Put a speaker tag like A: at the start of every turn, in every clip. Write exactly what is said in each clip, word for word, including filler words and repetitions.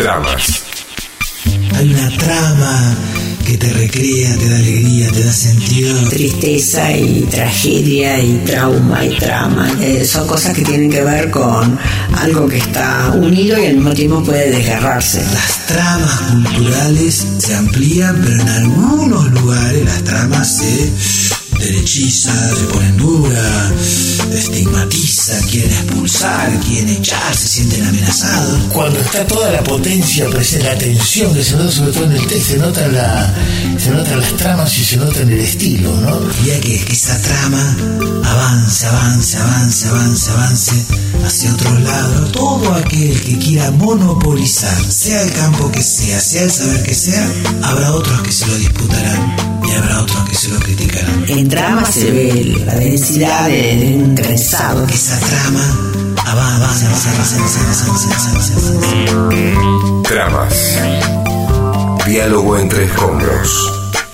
A: Tramas.
B: Hay una trama que te recrea, te da alegría, te da sentido.
C: Tristeza y tragedia y trauma y trama. Eh, son cosas que tienen que ver con algo que está unido y al mismo tiempo puede desgarrarse.
B: Las tramas culturales se amplían, pero en algunos lugares las tramas se derechizan, se ponen duras, estigmatizan, quieren expulsar, quieren echar, se sienten amenazados.
D: Cuando está toda la potencia presente, la tensión que se nota sobre todo en el texto, se nota la, se notan las tramas y se nota en el estilo, ¿no?
B: Ya que, que esa trama avance, avance, avance, avance, avance hacia otros lados. Todo aquel que quiera monopolizar, sea el campo que sea, sea el saber que sea, habrá otros que se lo disputarán y habrá otros que se lo criticarán.
C: En trama se ve la densidad de, de un trenzado.
B: Que esa trama avance, avance, avance, avance, avance, avance, avance.
A: Tramas. Diálogo entre escombros.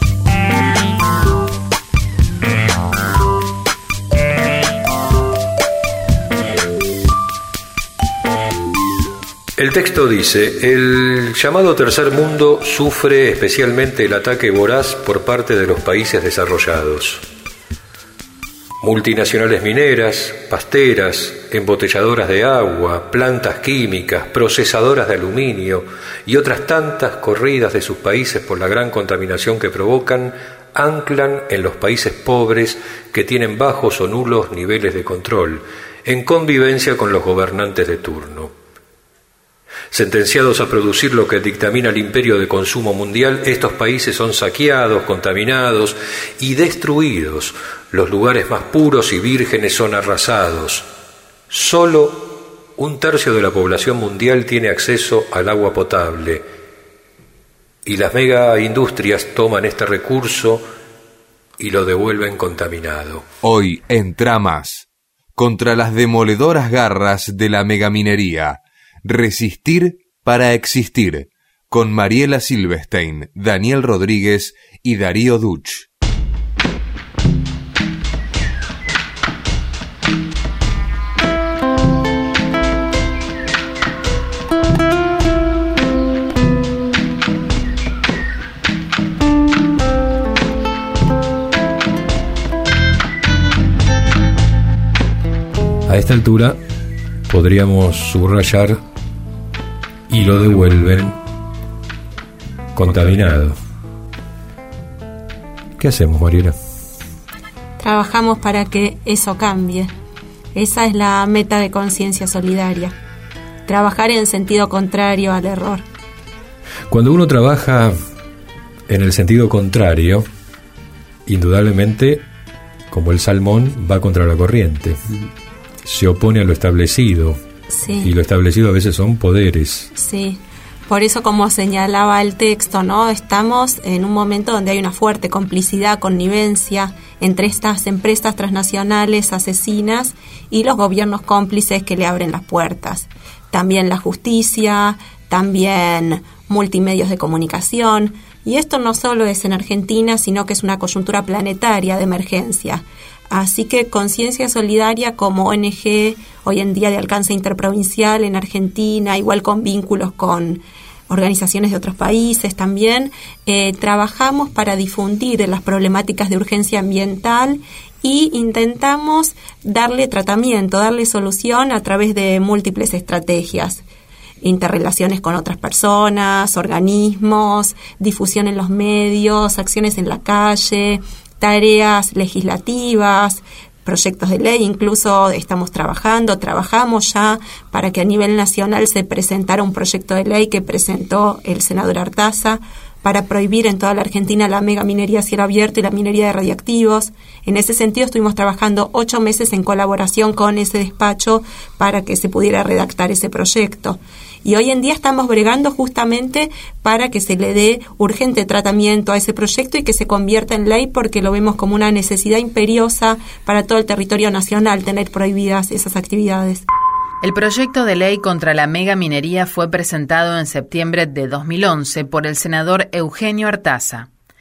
A: El texto dice: el llamado tercer mundo sufre especialmente el ataque voraz por parte de los países desarrollados. Multinacionales mineras, pasteras, embotelladoras de agua, plantas químicas, procesadoras de aluminio y otras tantas corridas de sus países por la gran contaminación que provocan, anclan en los países pobres que tienen bajos o nulos niveles de control, en convivencia con los gobernantes de turno. Sentenciados a producir lo que dictamina el imperio de consumo mundial, estos países son saqueados, contaminados y destruidos. Los lugares más puros y vírgenes son arrasados. Solo un tercio de la población mundial tiene acceso al agua potable. Y las megaindustrias toman este recurso y lo devuelven contaminado.
E: Hoy en Tramas, contra las demoledoras garras de la megaminería. Resistir para existir, con Mariela Silvestein, Daniel Rodríguez y Darío Duch.
A: A esta altura podríamos subrayar: y lo devuelven contaminado. ¿Qué hacemos, Mariela?
F: Trabajamos para que eso cambie. Esa es la meta de Conciencia Solidaria. Trabajar en sentido contrario al error.
A: Cuando uno trabaja en el sentido contrario, indudablemente, como el salmón, va contra la corriente. Se opone a lo establecido. Sí. Y lo establecido a veces son poderes.
F: Sí, por eso, como señalaba el texto, ¿no? Estamos en un momento donde hay una fuerte complicidad, connivencia entre estas empresas transnacionales asesinas y los gobiernos cómplices que le abren las puertas. También la justicia, también multimedios de comunicación. Y esto no solo es en Argentina, sino que es una coyuntura planetaria de emergencia. Así que Conciencia Solidaria, como O N G hoy en día de alcance interprovincial en Argentina, igual con vínculos con organizaciones de otros países también, eh, trabajamos para difundir las problemáticas de urgencia ambiental y intentamos darle tratamiento, darle solución a través de múltiples estrategias. Interrelaciones con otras personas, organismos, difusión en los medios, acciones en la calle, tareas legislativas, proyectos de ley. Incluso estamos trabajando, trabajamos ya para que a nivel nacional se presentara un proyecto de ley que presentó el senador Artaza para prohibir en toda la Argentina la megaminería a cielo abierto y la minería de radiactivos. En ese sentido estuvimos trabajando ocho meses en colaboración con ese despacho para que se pudiera redactar ese proyecto. Y hoy en día estamos bregando justamente para que se le dé urgente tratamiento a ese proyecto y que se convierta en ley, porque lo vemos como una necesidad imperiosa para todo el territorio nacional tener prohibidas esas actividades.
G: El proyecto de ley contra la megaminería fue presentado en septiembre de dos mil once por el senador Eugenio Artaza.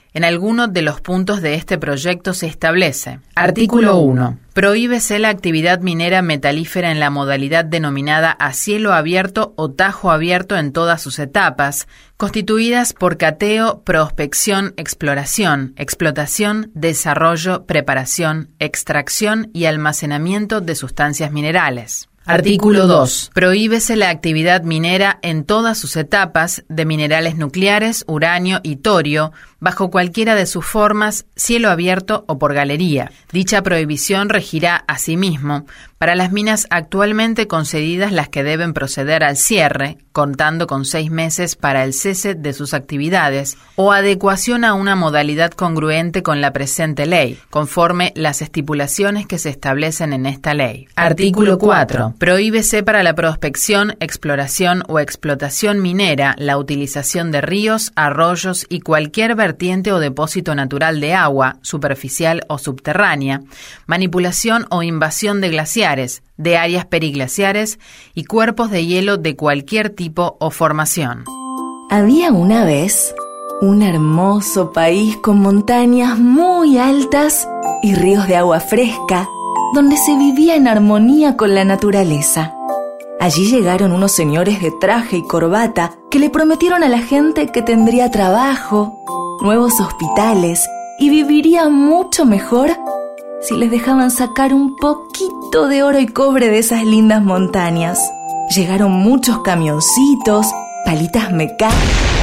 G: En alguno de los puntos de este proyecto se establece: Artículo uno. Prohíbese la actividad minera metalífera en la modalidad denominada a cielo abierto o tajo abierto en todas sus etapas, constituidas por cateo, prospección, exploración, explotación, desarrollo, preparación, extracción y almacenamiento de sustancias minerales. Artículo dos. Prohíbese la actividad minera en todas sus etapas de minerales nucleares, uranio y torio, bajo cualquiera de sus formas, cielo abierto o por galería. Dicha prohibición regirá, asimismo, para las minas actualmente concedidas las que deben proceder al cierre, contando con seis meses para el cese de sus actividades, o adecuación a una modalidad congruente con la presente ley, conforme las estipulaciones que se establecen en esta ley. Artículo cuatro. Prohíbese para la prospección, exploración o explotación minera la utilización de ríos, arroyos y cualquier vertiente o depósito natural de agua, superficial o subterránea, manipulación o invasión de glaciares, de áreas periglaciares y cuerpos de hielo de cualquier tipo o formación.
H: Había una vez un hermoso país con montañas muy altas y ríos de agua fresca, donde se vivía en armonía con la naturaleza. Allí llegaron unos señores de traje y corbata que le prometieron a la gente que tendría trabajo, nuevos hospitales y viviría mucho mejor si les dejaban sacar un poquito de oro y cobre de esas lindas montañas. Llegaron muchos camioncitos, palitas mecánicas.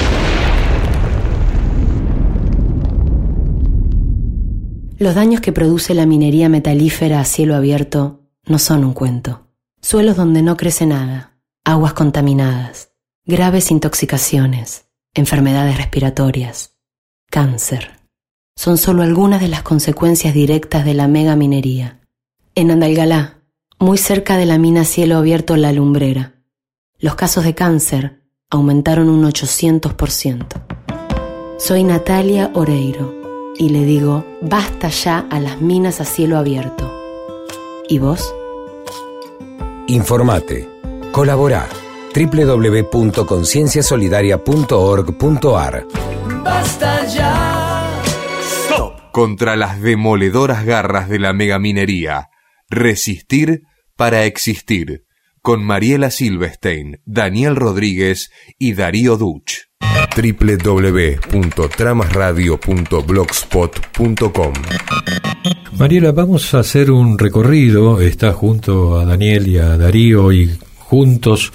I: Los daños que produce la minería metalífera a cielo abierto no son un cuento. Suelos donde no crece nada, aguas contaminadas, graves intoxicaciones, enfermedades respiratorias, cáncer. Son solo algunas de las consecuencias directas de la megaminería. En Andalgalá, muy cerca de la mina cielo abierto La Lumbrera, los casos de cáncer aumentaron un ochocientos por ciento. Soy Natalia Oreiro y le digo basta ya a las minas a cielo abierto. ¿Y vos?
J: Informate, colaborá. doble u doble u doble u punto conciencia solidaria punto org punto a r.
B: Basta ya.
E: Stop. Contra las demoledoras garras de la megaminería. Resistir para existir. Con Mariela Silvestein, Daniel Rodríguez y Darío Duch.
J: doble u doble u doble u punto tramas radio punto blogspot punto com.
A: Mariela, vamos a hacer un recorrido. Está junto a Daniel y a Darío y juntos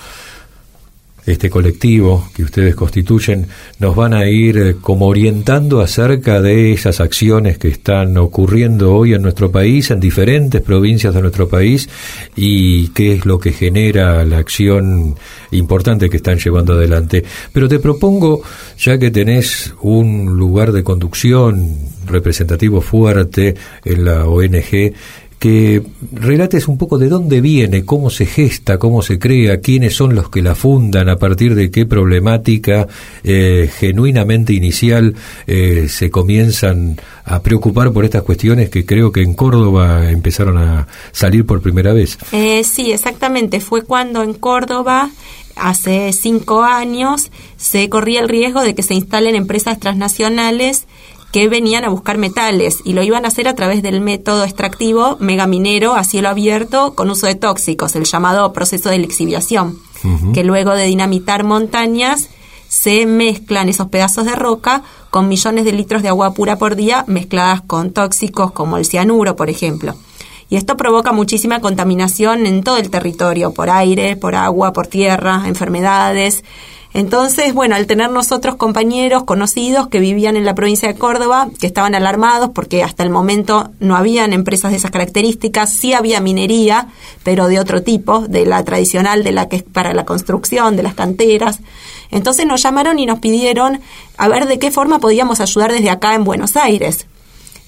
A: este colectivo que ustedes constituyen nos van a ir eh, como orientando acerca de esas acciones que están ocurriendo hoy en nuestro país, en diferentes provincias de nuestro país, y qué es lo que genera la acción importante que están llevando adelante. Pero te propongo, ya que tenés un lugar de conducción representativo fuerte en la O N G, que relates un poco de dónde viene, cómo se gesta, cómo se crea, quiénes son los que la fundan, a partir de qué problemática eh, genuinamente inicial eh, se comienzan a preocupar por estas cuestiones que creo que en Córdoba empezaron a salir por primera vez.
F: Eh, sí, exactamente. Fue cuando en Córdoba, hace cinco años, se corría el riesgo de que se instalen empresas transnacionales que venían a buscar metales y lo iban a hacer a través del método extractivo megaminero a cielo abierto con uso de tóxicos, el llamado proceso de lixiviación, uh-huh. que luego de dinamitar montañas se mezclan esos pedazos de roca con millones de litros de agua pura por día mezcladas con tóxicos como el cianuro, por ejemplo. Y esto provoca muchísima contaminación en todo el territorio, por aire, por agua, por tierra, enfermedades. Entonces, bueno, al tener nosotros compañeros conocidos que vivían en la provincia de Córdoba, que estaban alarmados porque hasta el momento no habían empresas de esas características, sí había minería, pero de otro tipo, de la tradicional, de la que es para la construcción, de las canteras. Entonces nos llamaron y nos pidieron a ver de qué forma podíamos ayudar desde acá en Buenos Aires.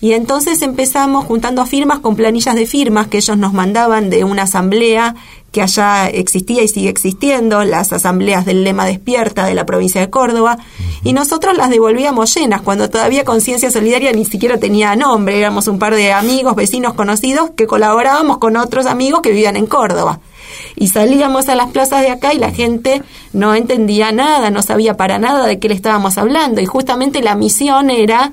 F: Y entonces empezamos juntando firmas con planillas de firmas que ellos nos mandaban de una asamblea que allá existía y sigue existiendo, las asambleas del Lema Despierta de la provincia de Córdoba, uh-huh. y nosotros las devolvíamos llenas, cuando todavía Conciencia Solidaria ni siquiera tenía nombre, éramos un par de amigos, vecinos conocidos, que colaborábamos con otros amigos que vivían en Córdoba. Y salíamos a las plazas de acá y la gente no entendía nada, no sabía para nada de qué le estábamos hablando, y justamente la misión era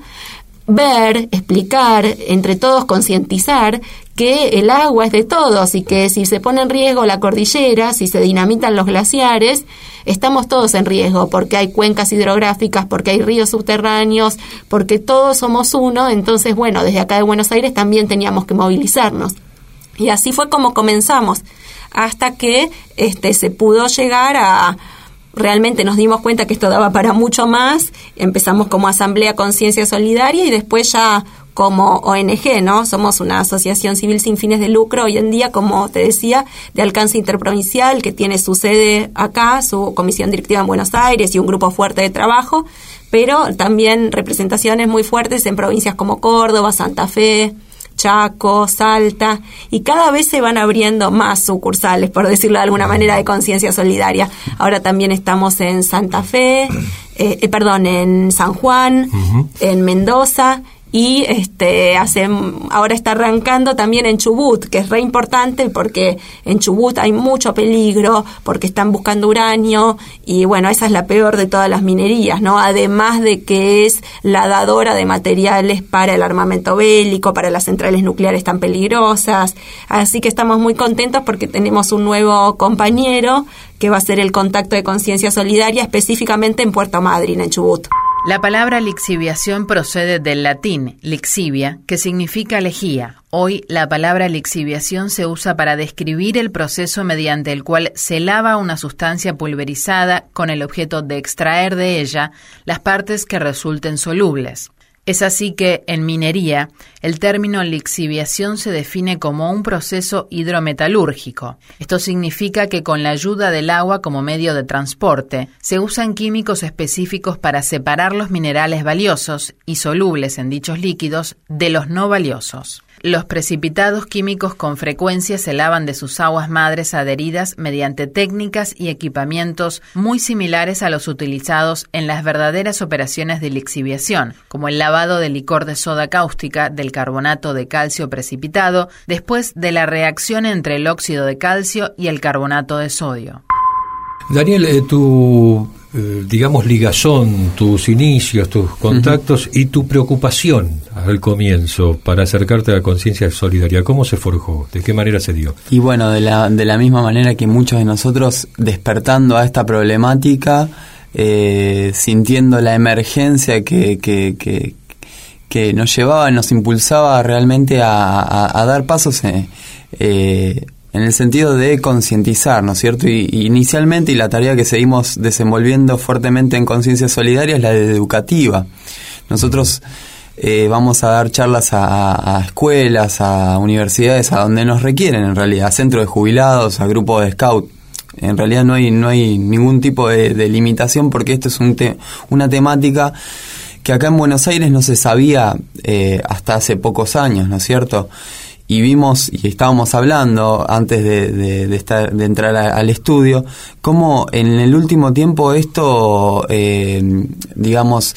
F: ver, explicar, entre todos concientizar que el agua es de todos y que si se pone en riesgo la cordillera, si se dinamitan los glaciares, estamos todos en riesgo porque hay cuencas hidrográficas, porque hay ríos subterráneos, porque todos somos uno. Entonces, bueno, desde acá de Buenos Aires también teníamos que movilizarnos. Y así fue como comenzamos, hasta que este se pudo llegar a... Realmente nos dimos cuenta que esto daba para mucho más, empezamos como Asamblea Conciencia Solidaria y después ya como O N G, ¿no? Somos una asociación civil sin fines de lucro hoy en día, como te decía, de alcance interprovincial, que tiene su sede acá, su comisión directiva en Buenos Aires y un grupo fuerte de trabajo, pero también representaciones muy fuertes en provincias como Córdoba, Santa Fe, Chaco, Salta, y cada vez se van abriendo más sucursales, por decirlo de alguna manera, de Conciencia Solidaria. Ahora también estamos en Santa Fe, eh, eh, perdón, en San Juan, uh-huh. en Mendoza, y este hace ahora está arrancando también en Chubut, que es re importante porque en Chubut hay mucho peligro, porque están buscando uranio, y bueno, esa es la peor de todas las minerías, ¿no? Además de que es la dadora de materiales para el armamento bélico, para las centrales nucleares tan peligrosas. Así que estamos muy contentos porque tenemos un nuevo compañero que va a ser el contacto de Conciencia Solidaria, específicamente en Puerto Madryn, en Chubut.
G: La palabra lixiviación procede del latín lixivia, que significa lejía. Hoy, la palabra lixiviación se usa para describir el proceso mediante el cual se lava una sustancia pulverizada con el objeto de extraer de ella las partes que resulten solubles. Es así que, en minería, el término lixiviación se define como un proceso hidrometalúrgico. Esto significa que con la ayuda del agua como medio de transporte, se usan químicos específicos para separar los minerales valiosos y solubles en dichos líquidos de los no valiosos. Los precipitados químicos con frecuencia se lavan de sus aguas madres adheridas mediante técnicas y equipamientos muy similares a los utilizados en las verdaderas operaciones de lixiviación, como el lavado de licor de soda cáustica del carbonato de calcio precipitado después de la reacción entre el óxido de calcio y el carbonato de sodio.
A: Daniel, eh, tu, eh, digamos, ligazón, tus inicios, tus contactos uh-huh. y tu preocupación al comienzo para acercarte a la Conciencia Solidaria, ¿cómo se forjó? ¿De qué manera se dio?
K: Y bueno, de la, de la misma manera que muchos de nosotros, despertando a esta problemática, eh, sintiendo la emergencia que, que, que, que nos llevaba, nos impulsaba realmente a, a, a dar pasos en... Eh, en el sentido de concientizar, ¿no es cierto? Y, y inicialmente, y la tarea que seguimos desenvolviendo fuertemente en Conciencia Solidaria es la de educativa. Nosotros eh, vamos a dar charlas a, a escuelas, a universidades, a donde nos requieren en realidad, a centros de jubilados, a grupos de scout. En realidad no hay no hay ningún tipo de, de limitación, porque esto es un te, una temática que acá en Buenos Aires no se sabía eh, hasta hace pocos años, ¿no es cierto? Y vimos, y estábamos hablando antes de, de, de, estar, de entrar a, al estudio, cómo en el último tiempo esto, eh, digamos,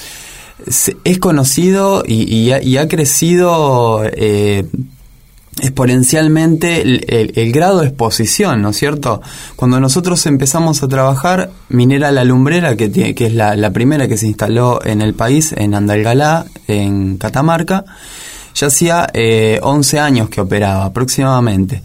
K: es conocido y, y, ha, y ha crecido eh, exponencialmente el, el, el grado de exposición, ¿no es cierto? Cuando nosotros empezamos a trabajar, Minera La Lumbrera, que, tiene, que es la, la primera que se instaló en el país, en Andalgalá, en Catamarca, ya hacía eh, once años que operaba aproximadamente.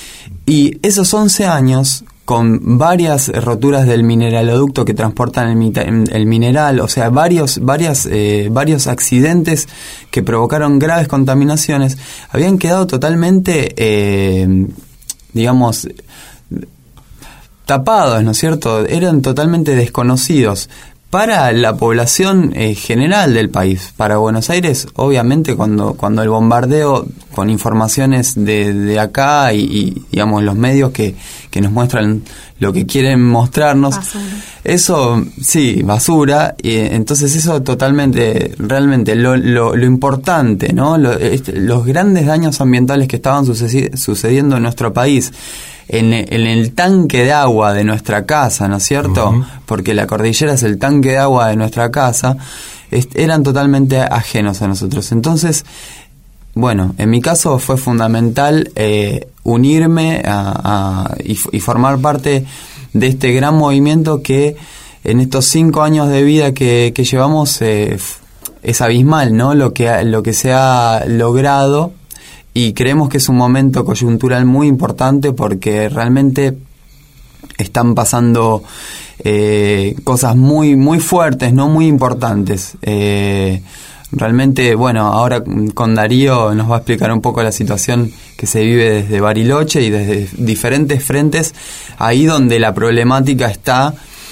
K: Y esos once años, con varias roturas del mineraloducto que transportan el, el mineral, o sea, varios, varias, eh, varios accidentes que provocaron graves contaminaciones, habían quedado totalmente, eh, digamos, tapados, ¿no es cierto? Eran totalmente desconocidos. para la población eh, general del país. Para Buenos Aires, obviamente, cuando cuando el bombardeo con informaciones de, de acá y, y digamos los medios que, que nos muestran lo que quieren mostrarnos, basura. Eso sí, basura, y entonces eso totalmente, realmente lo, lo, lo importante, ¿no? Lo, este, los grandes daños ambientales que estaban sucedi- sucediendo en nuestro país, En, en el tanque de agua de nuestra casa, ¿no es cierto? Uh-huh. Porque la cordillera es el tanque de agua de nuestra casa, est- eran totalmente ajenos a nosotros. Entonces, bueno, en mi caso fue fundamental eh, unirme a, a, y, y formar parte de este gran movimiento que en estos cinco años de vida que, que llevamos eh, es abismal, ¿no? Lo que, lo que se ha logrado. Y creemos que es un momento coyuntural muy importante porque realmente están pasando eh, cosas muy muy fuertes, no muy importantes. Eh, realmente, bueno, ahora con Darío nos va a explicar un poco la situación que se vive desde Bariloche y desde diferentes frentes, ahí donde la problemática está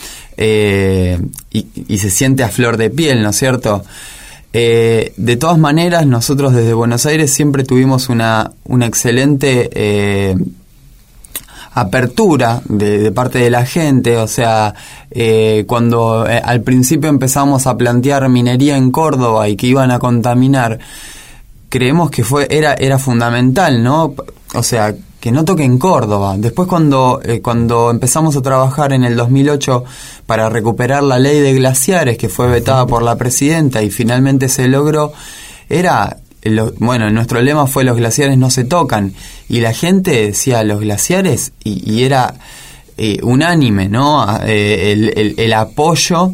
K: eh, y, y se siente a flor de piel, ¿no es cierto? Eh, de todas maneras, nosotros desde Buenos Aires siempre tuvimos una, una excelente eh, apertura de, de parte de la gente. O sea, eh, cuando eh, al principio empezamos a plantear minería en Córdoba y que iban a contaminar, creemos que fue era era fundamental, ¿no? O sea, que no toque en Córdoba. Después cuando eh, cuando empezamos a trabajar en el dos mil ocho para recuperar la ley de glaciares, que fue vetada por la presidenta y finalmente se logró, era, lo, bueno, nuestro lema fue los glaciares no se tocan, y la gente decía los glaciares y, y era eh, unánime, ¿no? Eh, el, el, el apoyo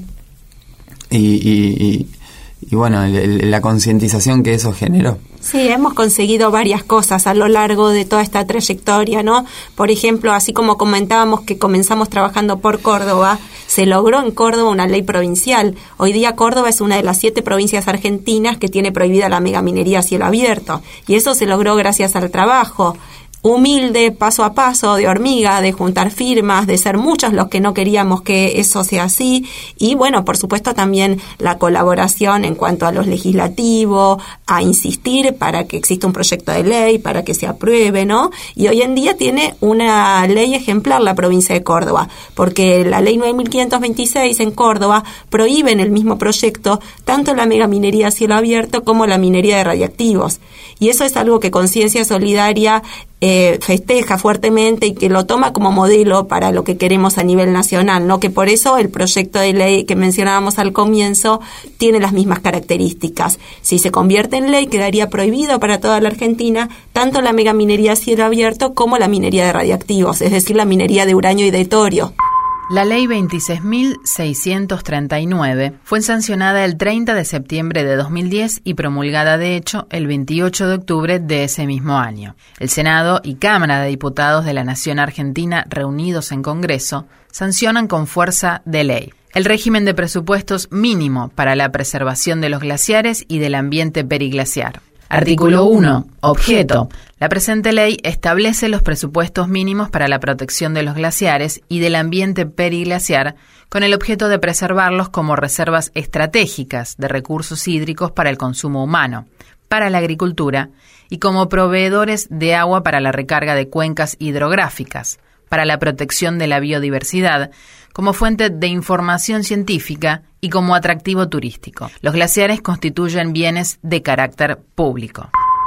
K: y, y, y, y bueno, el, el, la concientización que eso generó.
F: Sí, hemos conseguido varias cosas a lo largo de toda esta trayectoria, ¿no? Por ejemplo, así como comentábamos que comenzamos trabajando por Córdoba, se logró en Córdoba una ley provincial. Hoy día Córdoba es una de las siete provincias argentinas que tiene prohibida la megaminería a cielo abierto. Y eso se logró gracias al trabajo humilde, paso a paso, de hormiga, de juntar firmas, de ser muchos los que no queríamos que eso sea así, y bueno, por supuesto también la colaboración en cuanto a los legislativos, a insistir para que exista un proyecto de ley, para que se apruebe, ¿no? Y hoy en día tiene una ley ejemplar la provincia de Córdoba, porque la ley nueve mil quinientos veintiséis en Córdoba prohíbe en el mismo proyecto tanto la megaminería a cielo abierto como la minería de radiactivos, y eso es algo que Conciencia Solidaria Eh, festeja fuertemente y que lo toma como modelo para lo que queremos a nivel nacional, ¿no? Que por eso el proyecto de ley que mencionábamos al comienzo tiene las mismas características. Si se convierte en ley, quedaría prohibido para toda la Argentina tanto la megaminería a cielo abierto como la minería de radiactivos, es decir, la minería de uranio y de torio.
G: La Ley veintiséis mil seiscientos treinta y nueve fue sancionada el treinta de septiembre de dos mil diez y promulgada, de hecho, el veintiocho de octubre de ese mismo año. El Senado y Cámara de Diputados de la Nación Argentina, reunidos en Congreso, sancionan con fuerza de ley el régimen de presupuestos mínimo para la preservación de los glaciares y del ambiente periglaciar. Artículo uno. Objeto. La presente ley establece los presupuestos mínimos para la protección de los glaciares y del ambiente periglaciar con el objeto de preservarlos como reservas estratégicas de recursos hídricos para el consumo humano, para la agricultura y como proveedores de agua para la recarga de cuencas hidrográficas, para la protección de la biodiversidad, como fuente de información científica y como atractivo turístico. Los glaciares constituyen bienes de carácter público.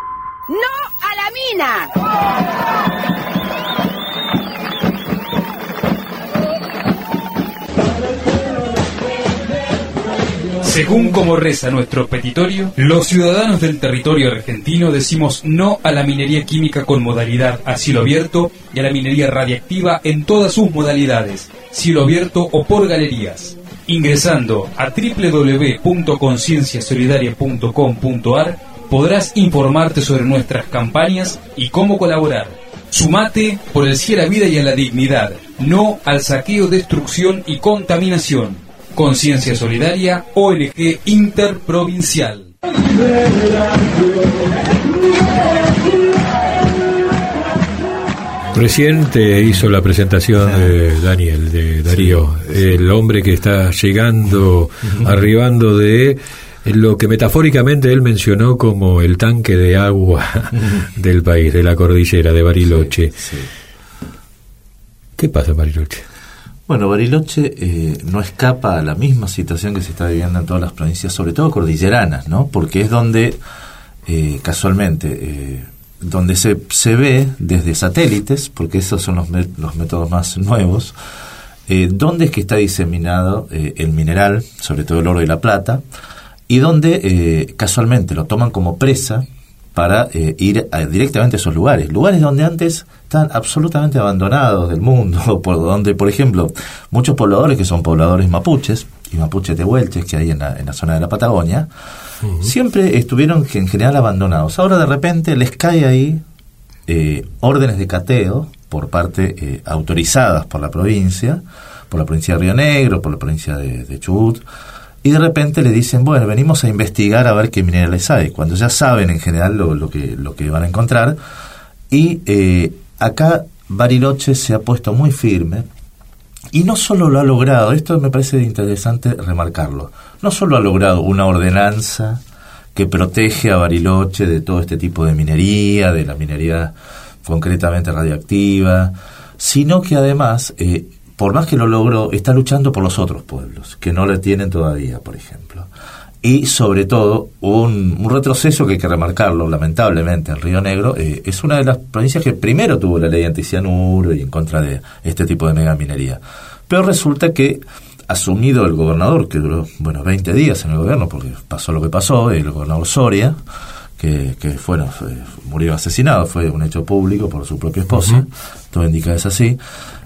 L: ¡No a la mina!
M: Según como reza nuestro petitorio, los ciudadanos del territorio argentino decimos no a la minería química con modalidad a cielo abierto y a la minería radiactiva en todas sus modalidades, cielo abierto o por galerías. Ingresando a doble u doble u doble u punto conciencia solidaria punto com punto a r podrás informarte sobre nuestras campañas y cómo colaborar. Sumate por el sí a la vida y a la dignidad, no al saqueo, destrucción y contaminación. Conciencia Solidaria, O N G Interprovincial.
A: Recién te hizo la presentación de Daniel, de Darío, el hombre que está llegando, arribando de lo que metafóricamente él mencionó como el tanque de agua del país, de la cordillera de Bariloche.
N: Sí, sí.
A: ¿Qué pasa en Bariloche?
N: Bueno, Bariloche eh, no escapa a la misma situación que se está viviendo en todas las provincias, sobre todo cordilleranas, ¿no? Porque es donde, eh, casualmente, eh, donde se, se ve desde satélites, porque esos son los, me- los métodos más nuevos, eh, dónde es que está diseminado eh, el mineral, sobre todo el oro y la plata, y donde eh, casualmente lo toman como presa para eh, ir a, directamente a esos lugares, lugares donde antes están absolutamente abandonados del mundo, por donde, por ejemplo, muchos pobladores que son pobladores mapuches y mapuches tehuelches que hay en la, en la zona de la Patagonia, uh-huh. siempre estuvieron en general abandonados. Ahora de repente les cae ahí eh, órdenes de cateo por parte eh, autorizadas por la provincia, por la provincia de Río Negro, por la provincia de, de Chubut, y de repente le dicen, bueno, venimos a investigar a ver qué minerales hay, cuando ya saben en general lo, lo que lo que van a encontrar. Y eh, acá Bariloche se ha puesto muy firme, y no solo lo ha logrado, esto me parece interesante remarcarlo, no solo ha logrado una ordenanza que protege a Bariloche de todo este tipo de minería, de la minería concretamente radioactiva, sino que además... Eh, por más que lo logró, está luchando por los otros pueblos, que no le tienen todavía, por ejemplo. Y, sobre todo, un, un retroceso que hay que remarcarlo, lamentablemente, en Río Negro, eh, es una de las provincias que primero tuvo la ley anticianuro y en contra de este tipo de megaminería. Pero resulta que, asumido el gobernador, que duró, bueno, veinte días en el gobierno, porque pasó lo que pasó, el gobernador Soria, que, que bueno, fue, murió asesinado, fue un hecho público por su propia esposa, uh-huh. todo indica que es así.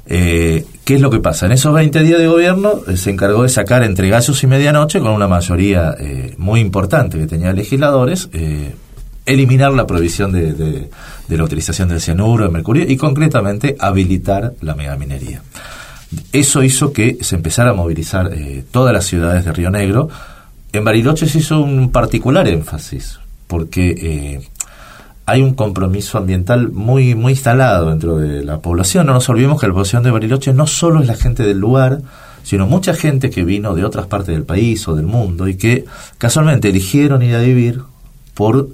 N: Eh, ¿Qué es lo que pasa? En esos veinte días de gobierno eh, se encargó de sacar entre gallos y medianoche, con una mayoría eh, muy importante que tenía legisladores, eh, eliminar la prohibición de, de, de la utilización del cianuro, del mercurio, y concretamente habilitar la megaminería. Eso hizo que se empezara a movilizar eh, todas las ciudades de Río Negro. En Bariloche se hizo un particular énfasis, porque... Eh, hay un compromiso ambiental muy muy instalado dentro de la población. No nos olvidemos que la población de Bariloche no solo es la gente del lugar, sino mucha gente que vino de otras partes del país o del mundo y que casualmente eligieron ir a vivir por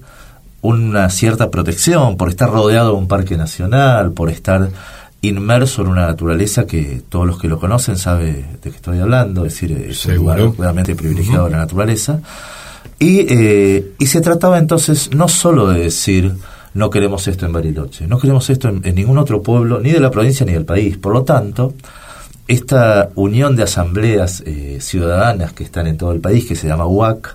N: una cierta protección, por estar rodeado de un parque nacional, por estar inmerso en una naturaleza que todos los que lo conocen saben de qué estoy hablando, es decir, es ¿Seguro? un lugar realmente privilegiado uh-huh. de la naturaleza. Y, eh, y se trataba entonces no solo de decir no queremos esto en Bariloche, no queremos esto en, en ningún otro pueblo, ni de la provincia ni del país. Por lo tanto, esta unión de asambleas eh, ciudadanas que están en todo el país, que se llama U A C,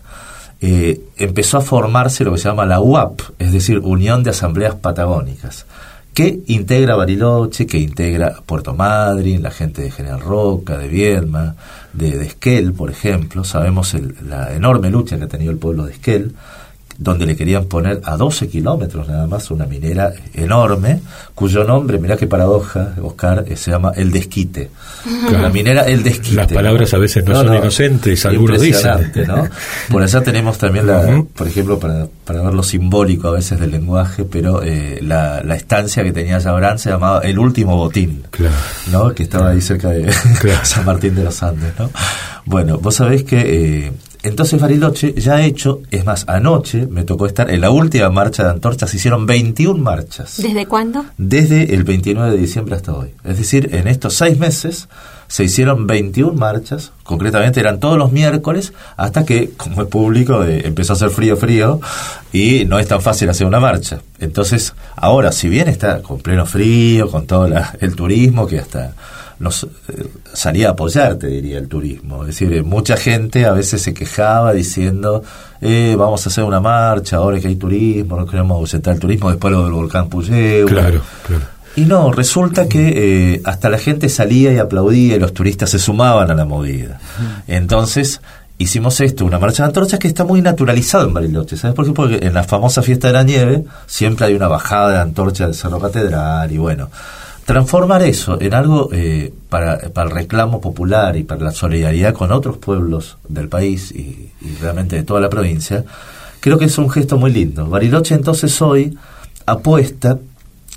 N: eh, empezó a formarse lo que se llama la U A P, es decir, Unión de Asambleas Patagónicas, que integra Bariloche, que integra Puerto Madryn, la gente de General Roca, de Viedma, de, de Esquel, por ejemplo. Sabemos el, la enorme lucha que ha tenido el pueblo de Esquel, donde le querían poner a doce kilómetros nada más una minera enorme, cuyo nombre, mirá qué paradoja, Oscar, eh, se llama El Desquite. Claro. La minera El Desquite.
A: Las palabras, ¿no? A veces no, no son no, inocentes, algunos dicen.
N: ¿No? Por allá tenemos también, la, uh-huh. por ejemplo, para, para ver lo simbólico a veces del lenguaje, pero eh, la, la estancia que tenía Yabrán se llamaba El Último Botín, claro. ¿no? Que estaba ahí cerca de claro. San Martín de los Andes, ¿no? Bueno, vos sabés que... Eh, entonces Bariloche ya ha hecho, es más, anoche me tocó estar en la última marcha de antorchas, se hicieron veintiuna marchas.
F: ¿Desde cuándo?
N: Desde el veintinueve de diciembre hasta hoy. Es decir, en estos seis meses se hicieron veintiuna marchas, concretamente eran todos los miércoles, hasta que, como es público, eh, empezó a hacer frío, frío, y no es tan fácil hacer una marcha. Entonces, ahora, si bien está con pleno frío, con todo la, el turismo, que hasta... nos eh, salía a apoyar, te diría, el turismo. Es decir, eh, mucha gente a veces se quejaba diciendo eh, vamos a hacer una marcha, ahora que hay turismo, no queremos ausentar el turismo después lo del volcán Puyehue.
A: Claro, claro.
N: Y no, resulta que eh, hasta la gente salía y aplaudía y los turistas se sumaban a la movida. Entonces hicimos esto, una marcha de antorchas que está muy naturalizado en Bariloche. ¿Sabes por qué? Porque en la famosa fiesta de la nieve siempre hay una bajada de antorcha del Cerro Catedral y bueno... Transformar eso en algo eh, para, para el reclamo popular y para la solidaridad con otros pueblos del país y, y realmente de toda la provincia, creo que es un gesto muy lindo. Bariloche entonces hoy apuesta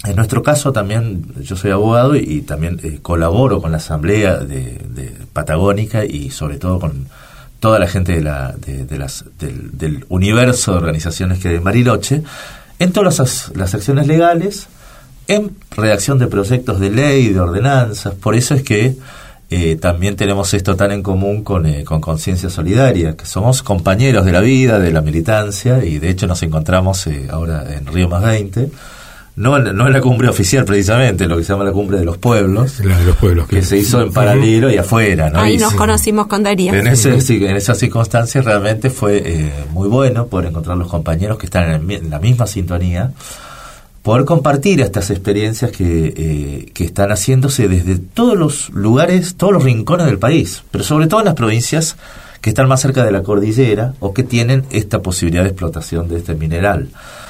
N: En nuestro caso también, yo soy abogado y, y también eh, colaboro con la Asamblea de, de Patagónica y sobre todo con toda la gente de la, de, de las, del, del universo de organizaciones que hay en Bariloche, en todas las, las acciones legales, en redacción de proyectos de ley, de ordenanzas. Por eso es que eh, también tenemos esto tan en común con eh, con Conciencia Solidaria, que somos compañeros de la vida, de la militancia, y de hecho nos encontramos eh, ahora en Río Más veinte, no en, no en la cumbre oficial precisamente, lo que se llama la cumbre de los pueblos,
A: la de los pueblos
N: que, que se hizo en paralelo y afuera, ¿no?
F: Ahí
N: y
F: nos
N: sí,
F: conocimos con Darío.
N: En, ese, sí, en esas circunstancias realmente fue eh, muy bueno poder encontrar los compañeros que están en, el, en la misma sintonía, poder compartir estas experiencias que, eh, que están haciéndose desde todos los lugares, todos los rincones del país, pero sobre todo en las provincias que están más cerca de la cordillera o que tienen esta posibilidad de explotación de este mineral.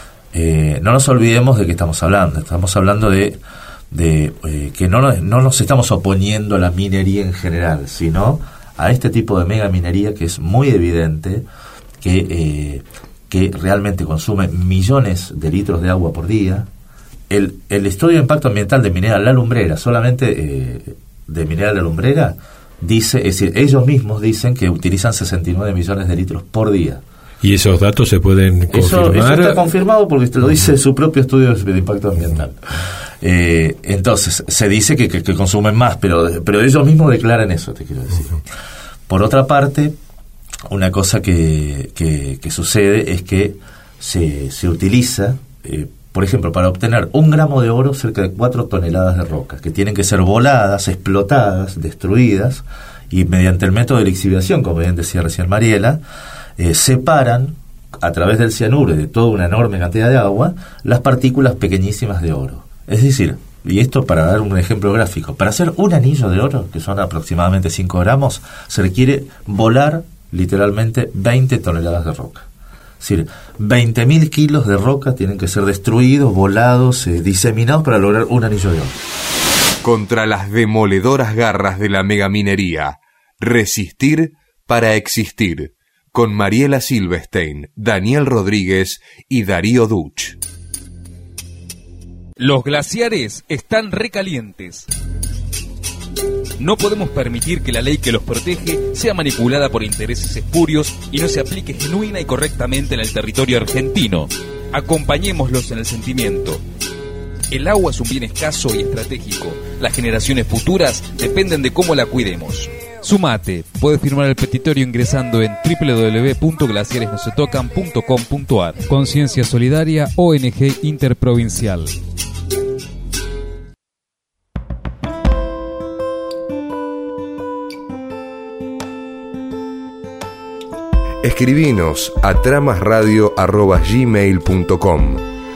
N: Eh, no nos olvidemos de qué estamos hablando. Estamos hablando de, de eh, que no nos, no nos estamos oponiendo a la minería en general, sino a este tipo de mega minería que es muy evidente que, eh, que realmente consume millones de litros de agua por día. El, el estudio de impacto ambiental de Mineral La Lumbrera, solamente eh, de Mineral La Lumbrera, dice, es decir, ellos mismos dicen que utilizan sesenta y nueve millones de litros por día.
A: ¿Y esos datos se pueden confirmar?
N: Eso, eso está confirmado porque lo dice su propio estudio de impacto ambiental. Eh, entonces, se dice que, que, que consumen más, pero, pero ellos mismos declaran eso, te quiero decir. Uh-huh. Por otra parte, una cosa que, que, que sucede es que se, se utiliza, eh, por ejemplo, para obtener un gramo de oro, cerca de cuatro toneladas de rocas, que tienen que ser voladas, explotadas, destruidas, y mediante el método de lixiviación, como bien decía recién Mariela, Eh, separan a través del cianuro y de toda una enorme cantidad de agua las partículas pequeñísimas de oro. Es decir, y esto para dar un ejemplo gráfico, para hacer un anillo de oro, que son aproximadamente cinco gramos, se requiere volar literalmente veinte toneladas de roca. Es decir, veinte mil kilos de roca tienen que ser destruidos, volados, eh, diseminados para lograr un anillo de oro.
E: Contra las demoledoras garras de la megaminería, resistir para existir. Con Mariela Silvestein, Daniel Rodríguez y Darío Duch.
M: Los glaciares están recalientes. No podemos permitir que la ley que los protege sea manipulada por intereses espurios y no se aplique genuina y correctamente en el territorio argentino. Acompañémoslos en el sentimiento. El agua es un bien escaso y estratégico. Las generaciones futuras dependen de cómo la cuidemos. Sumate, puedes firmar el petitorio ingresando en doble u doble u doble u punto glaciares no se tocan punto com punto a r. Conciencia Solidaria, O N G Interprovincial.
E: Escribinos a tramasradio arroba gmail punto com.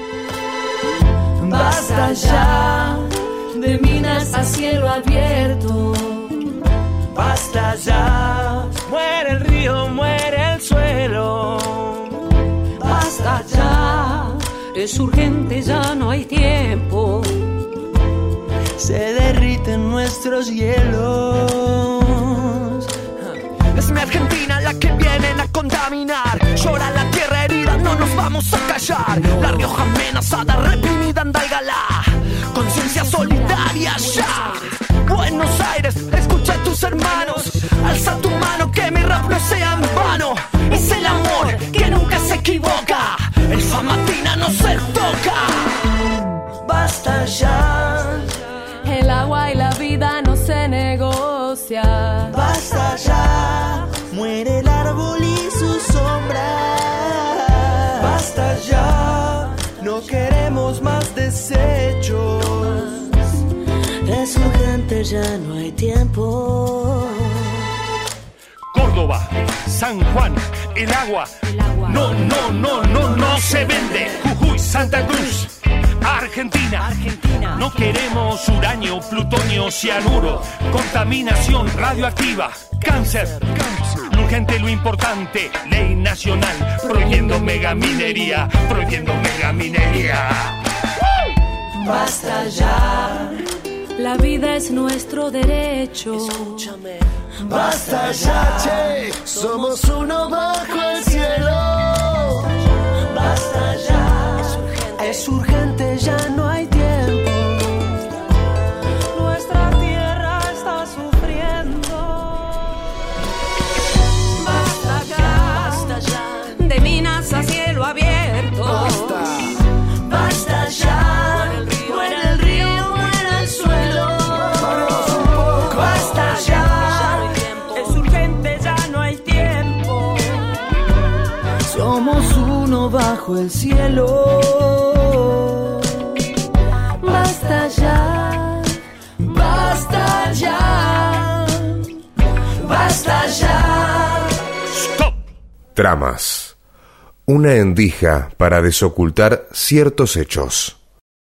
O: Basta ya de minas a cielo abierto. Basta ya, muere el río, muere el suelo. Basta ya, es urgente, ya no hay tiempo. Se derriten nuestros hielos. Es mi Argentina la que vienen a contaminar. Llora la tierra herida, no nos vamos a callar. La Rioja amenazada, reprimida, Andalgalá. Conciencia solidaria ya. Buenos Aires, escucha a tus hermanos. Alza tu mano, que mi rap no sea en vano. Es el amor que nunca se equivoca. El Famatina no se toca. Basta ya. El agua y la vida no se negocia. Basta ya. Muere el árbol y su sombra. Basta ya. No queremos más desechos. Es urgente, ya no hay tiempo.
P: Córdoba, San Juan, el agua. El agua. No, no, no, no, no se vende. Jujuy, Santa Cruz, Argentina. Argentina. No queremos uranio, plutonio, cianuro. Contaminación radioactiva, cáncer. Cáncer. Lo urgente, lo importante, ley nacional. Prohibiendo megaminería, prohibiendo megaminería.
O: Basta ya. La vida es nuestro derecho. Escúchame. Basta ya, che. Somos uno bajo el cielo. Basta ya. Es urgente, es urgente, ya no hay tiempo.
Q: bajo el cielo. Basta ya, basta ya, basta ya.
P: ¡Stop!
E: Tramas. Una endija para desocultar ciertos hechos.